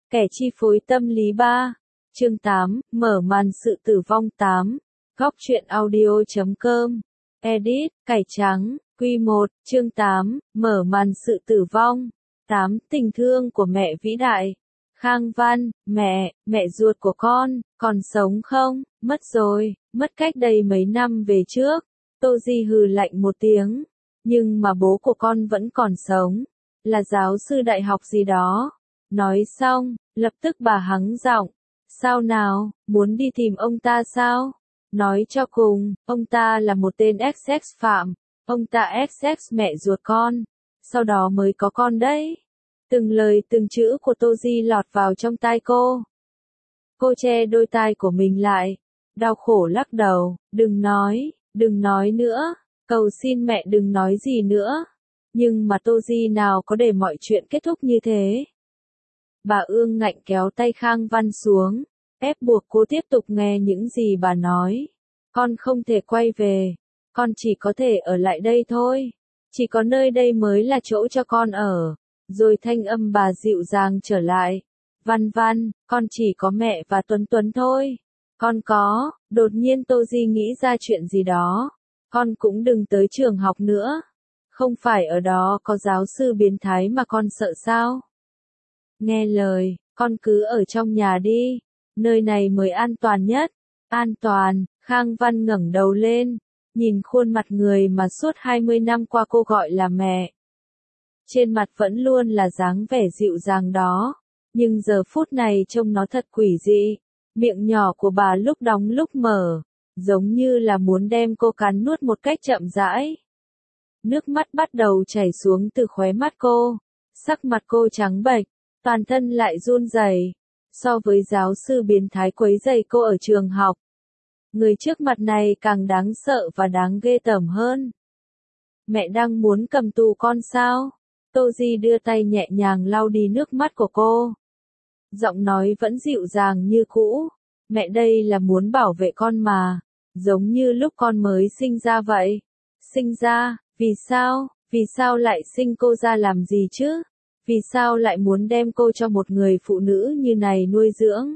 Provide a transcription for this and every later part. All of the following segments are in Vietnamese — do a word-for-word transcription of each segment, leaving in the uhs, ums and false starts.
Kẻ chi phối tâm lý ba. Chương tám, mở màn sự tử vong tám. Góc truyện audio chấm com. Edit, cải trắng, quy một, chương tám, mở màn sự tử vong. tám. Tình thương của mẹ vĩ đại. Khang Văn, mẹ, mẹ ruột của con, còn sống không? Mất rồi, mất cách đây mấy năm về trước. Tô Di hừ lạnh một tiếng. Nhưng mà bố của con vẫn còn sống. Là giáo sư đại học gì đó. Nói xong, lập tức bà hắng giọng. Sao nào, muốn đi tìm ông ta sao? Nói cho cùng, ông ta là một tên ích ích phạm. Ông ta ích ích mẹ ruột con. Sau đó mới có con đấy. Từng lời từng chữ của Tô Di lọt vào trong tai cô. Cô che đôi tai của mình lại. Đau khổ lắc đầu, đừng nói, đừng nói nữa. Cầu xin mẹ đừng nói gì nữa. Nhưng mà Tô Di nào có để mọi chuyện kết thúc như thế. Bà ương ngạnh kéo tay Khang Văn xuống, ép buộc cô tiếp tục nghe những gì bà nói. Con không thể quay về, con chỉ có thể ở lại đây thôi. Chỉ có nơi đây mới là chỗ cho con ở. Rồi thanh âm bà dịu dàng trở lại. Văn Văn, con chỉ có mẹ và Tuấn Tuấn thôi. Con có, đột nhiên Tô Di nghĩ ra chuyện gì đó. Con cũng đừng tới trường học nữa. Không phải ở đó có giáo sư biến thái mà con sợ sao? Nghe lời, con cứ ở trong nhà đi. Nơi này mới an toàn nhất. An toàn, Khang Văn ngẩng đầu lên. Nhìn khuôn mặt người mà suốt hai mươi năm qua cô gọi là mẹ. Trên mặt vẫn luôn là dáng vẻ dịu dàng đó. Nhưng giờ phút này trông nó thật quỷ dị. Miệng nhỏ của bà lúc đóng lúc mở. Giống như là muốn đem cô cắn nuốt một cách chậm rãi. Nước mắt bắt đầu chảy xuống từ khóe mắt cô. Sắc mặt cô trắng bệch. Toàn thân lại run rẩy. So với giáo sư biến thái quấy rầy cô ở trường học. Người trước mặt này càng đáng sợ và đáng ghê tởm hơn. Mẹ đang muốn cầm tù con sao? Tô Di đưa tay nhẹ nhàng lau đi nước mắt của cô. Giọng nói vẫn dịu dàng như cũ. Mẹ đây là muốn bảo vệ con mà. Giống như lúc con mới sinh ra vậy. Sinh ra, vì sao? Vì sao lại sinh cô ra làm gì chứ? Vì sao lại muốn đem cô cho một người phụ nữ như này nuôi dưỡng?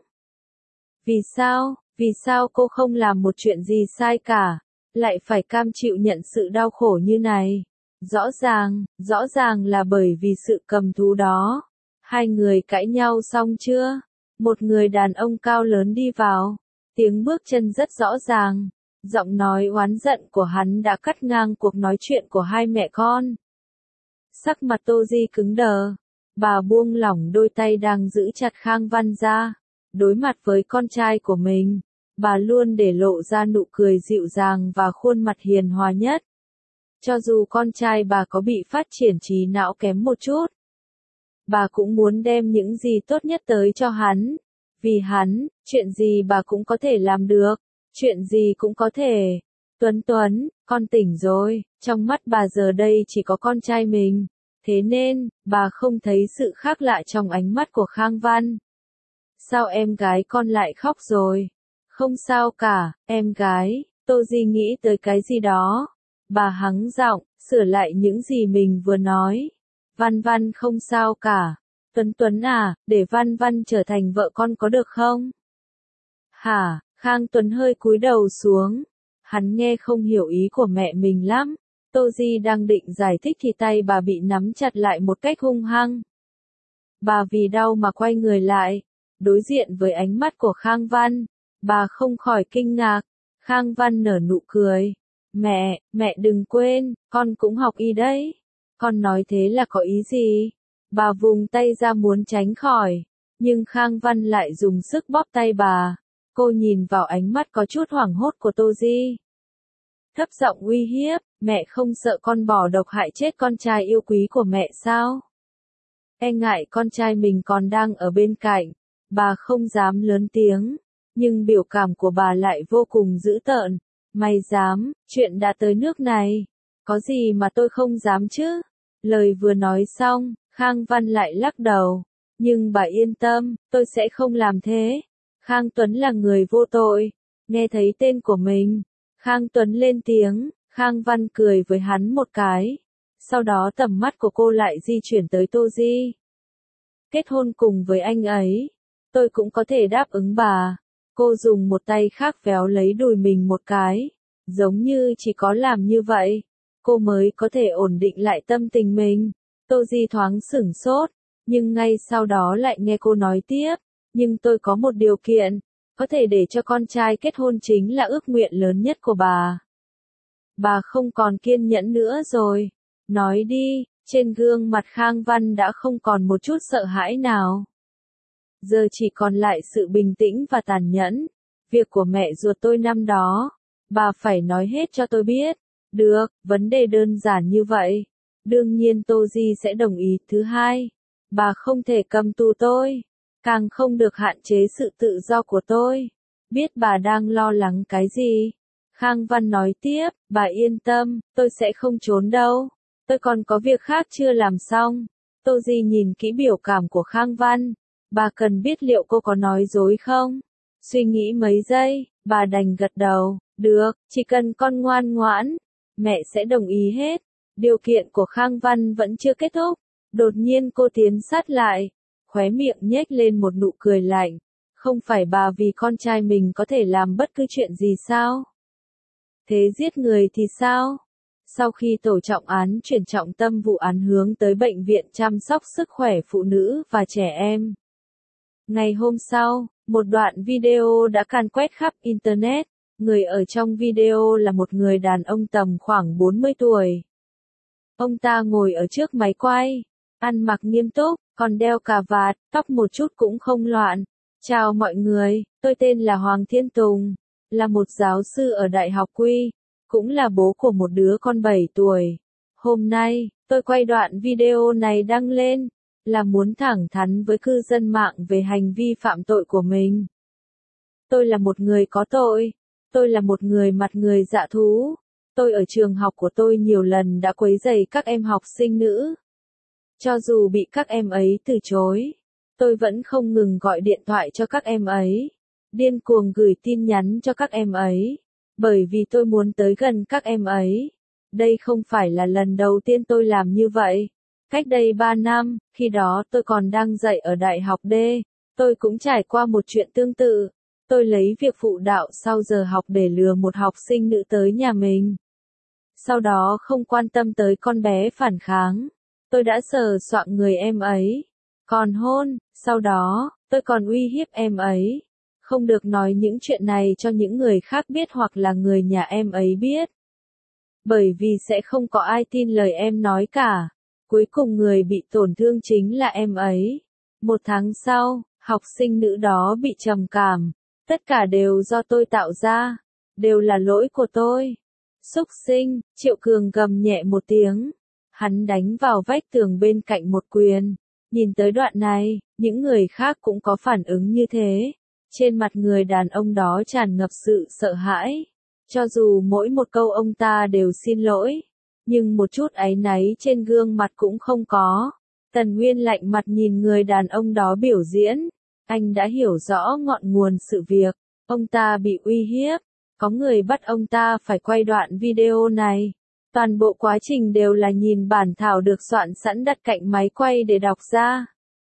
Vì sao? Vì sao cô không làm một chuyện gì sai cả? Lại phải cam chịu nhận sự đau khổ như này? Rõ ràng, rõ ràng là bởi vì sự cầm thú đó. Hai người cãi nhau xong chưa? Một người đàn ông cao lớn đi vào. Tiếng bước chân rất rõ ràng. Giọng nói oán giận của hắn đã cắt ngang cuộc nói chuyện của hai mẹ con. Sắc mặt Tô Di cứng đờ. Bà buông lỏng đôi tay đang giữ chặt Khang Văn ra. Đối mặt với con trai của mình, bà luôn để lộ ra nụ cười dịu dàng và khuôn mặt hiền hòa nhất. Cho dù con trai bà có bị phát triển trí não kém một chút, bà cũng muốn đem những gì tốt nhất tới cho hắn. Vì hắn, chuyện gì bà cũng có thể làm được, chuyện gì cũng có thể. Tuấn Tuấn, con tỉnh rồi, trong mắt bà giờ đây chỉ có con trai mình. Thế nên, bà không thấy sự khác lạ trong ánh mắt của Khang Văn. Sao em gái con lại khóc rồi? Không sao cả, em gái. Tô Di nghĩ tới cái gì đó. Bà hắng giọng, sửa lại những gì mình vừa nói. Văn Văn không sao cả. Tuấn Tuấn à, để Văn Văn trở thành vợ con có được không? Hả? Khang Tuấn hơi cúi đầu xuống. Hắn nghe không hiểu ý của mẹ mình lắm. Tô Di đang định giải thích thì tay bà bị nắm chặt lại một cách hung hăng. Bà vì đau mà quay người lại. Đối diện với ánh mắt của Khang Văn. Bà không khỏi kinh ngạc. Khang Văn nở nụ cười. Mẹ, mẹ đừng quên, con cũng học y đấy. Con nói thế là có ý gì? Bà vùng tay ra muốn tránh khỏi. Nhưng Khang Văn lại dùng sức bóp tay bà. Cô nhìn vào ánh mắt có chút hoảng hốt của Tô Di. Thấp giọng uy hiếp, mẹ không sợ con bỏ độc hại chết con trai yêu quý của mẹ sao? E ngại con trai mình còn đang ở bên cạnh, bà không dám lớn tiếng, nhưng biểu cảm của bà lại vô cùng dữ tợn. Mày dám, chuyện đã tới nước này, có gì mà tôi không dám chứ? Lời vừa nói xong, Khang Văn lại lắc đầu, nhưng bà yên tâm, tôi sẽ không làm thế. Khang Tuấn là người vô tội, nghe thấy tên của mình. Khang Tuấn lên tiếng, Khang Văn cười với hắn một cái. Sau đó tầm mắt của cô lại di chuyển tới Tô Di. kết hôn cùng với anh ấy. Tôi cũng có thể đáp ứng bà. Cô dùng một tay khác véo lấy đùi mình một cái. Giống như chỉ có làm như vậy, cô mới có thể ổn định lại tâm tình mình. Tô Di thoáng sửng sốt, nhưng ngay sau đó lại nghe cô nói tiếp. Nhưng tôi có một điều kiện, có thể để cho con trai kết hôn chính là ước nguyện lớn nhất của bà. Bà không còn kiên nhẫn nữa rồi. Nói đi, trên gương mặt Khang Văn đã không còn một chút sợ hãi nào. Giờ chỉ còn lại sự bình tĩnh và tàn nhẫn. Việc của mẹ ruột tôi năm đó, bà phải nói hết cho tôi biết. Được, vấn đề đơn giản như vậy. Đương nhiên Tô Di sẽ đồng ý. Thứ hai, bà không thể cầm tù tôi, càng không được hạn chế sự tự do của tôi. Biết bà đang lo lắng cái gì? Khang Văn nói tiếp, bà yên tâm, tôi sẽ không trốn đâu. Tôi còn có việc khác chưa làm xong. Tô Di nhìn kỹ biểu cảm của Khang Văn. Bà cần biết liệu cô có nói dối không? Suy nghĩ mấy giây, bà đành gật đầu. Được, chỉ cần con ngoan ngoãn, mẹ sẽ đồng ý hết. Điều kiện của Khang Văn vẫn chưa kết thúc. Đột nhiên cô tiến sát lại, khóe miệng nhếch lên một nụ cười lạnh. Không phải bà vì con trai mình có thể làm bất cứ chuyện gì sao? Thế giết người thì sao? Sau khi tổ trọng án chuyển trọng tâm vụ án hướng tới bệnh viện chăm sóc sức khỏe phụ nữ và trẻ em. Ngày hôm sau, một đoạn video đã càn quét khắp Internet. Người ở trong video là một người đàn ông tầm khoảng bốn mươi tuổi. Ông ta ngồi ở trước máy quay, ăn mặc nghiêm túc, còn đeo cà vạt, tóc một chút cũng không loạn. Chào mọi người, tôi tên là Hoàng Thiên Tùng, là một giáo sư ở Đại học Quy, cũng là bố của một đứa con bảy tuổi. Hôm nay, tôi quay đoạn video này đăng lên, là muốn thẳng thắn với cư dân mạng về hành vi phạm tội của mình. Tôi là một người có tội, tôi là một người mặt người dạ thú. Tôi ở trường học của tôi nhiều lần đã quấy rầy các em học sinh nữ. Cho dù bị các em ấy từ chối, tôi vẫn không ngừng gọi điện thoại cho các em ấy, điên cuồng gửi tin nhắn cho các em ấy, bởi vì tôi muốn tới gần các em ấy. Đây không phải là lần đầu tiên tôi làm như vậy. Cách đây ba năm, khi đó tôi còn đang dạy ở Đại học D, tôi cũng trải qua một chuyện tương tự. Tôi lấy việc phụ đạo sau giờ học để lừa một học sinh nữ tới nhà mình. Sau đó không quan tâm tới con bé phản kháng, tôi đã sờ soạng người em ấy. Còn hôn, sau đó, tôi còn uy hiếp em ấy. Không được nói những chuyện này cho những người khác biết hoặc là người nhà em ấy biết. Bởi vì sẽ không có ai tin lời em nói cả. Cuối cùng người bị tổn thương chính là em ấy. Một tháng sau, học sinh nữ đó bị trầm cảm. Tất cả đều do tôi tạo ra. Đều là lỗi của tôi. Xúc sinh, Triệu Cường gầm nhẹ một tiếng. Hắn đánh vào vách tường bên cạnh một quyền. Nhìn tới đoạn này, những người khác cũng có phản ứng như thế. Trên mặt người đàn ông đó tràn ngập sự sợ hãi. Cho dù mỗi một câu ông ta đều xin lỗi, nhưng một chút áy náy trên gương mặt cũng không có. Tần Nguyên lạnh mặt nhìn người đàn ông đó biểu diễn. Anh đã hiểu rõ ngọn nguồn sự việc. Ông ta bị uy hiếp. Có người bắt ông ta phải quay đoạn video này. Toàn bộ quá trình đều là nhìn bản thảo được soạn sẵn đặt cạnh máy quay để đọc ra.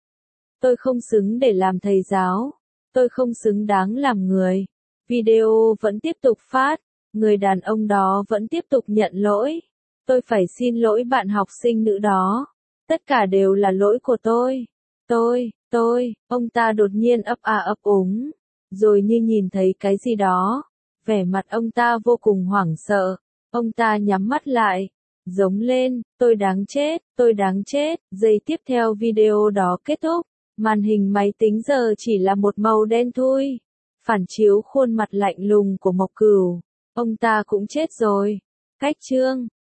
Tôi không xứng để làm thầy giáo. Tôi không xứng đáng làm người. Video vẫn tiếp tục phát. Người đàn ông đó vẫn tiếp tục nhận lỗi. Tôi phải xin lỗi bạn học sinh nữ đó. Tất cả đều là lỗi của tôi. Tôi, tôi, ông ta đột nhiên ấp a ấp úng. Rồi như nhìn thấy cái gì đó. Vẻ mặt ông ta vô cùng hoảng sợ. Ông ta nhắm mắt lại. Giống lên, tôi đáng chết, tôi đáng chết. Giây tiếp theo video đó kết thúc. Màn hình máy tính giờ chỉ là một màu đen thui. Phản chiếu khuôn mặt lạnh lùng của Mộc Cửu. Ông ta cũng chết rồi. Cách chương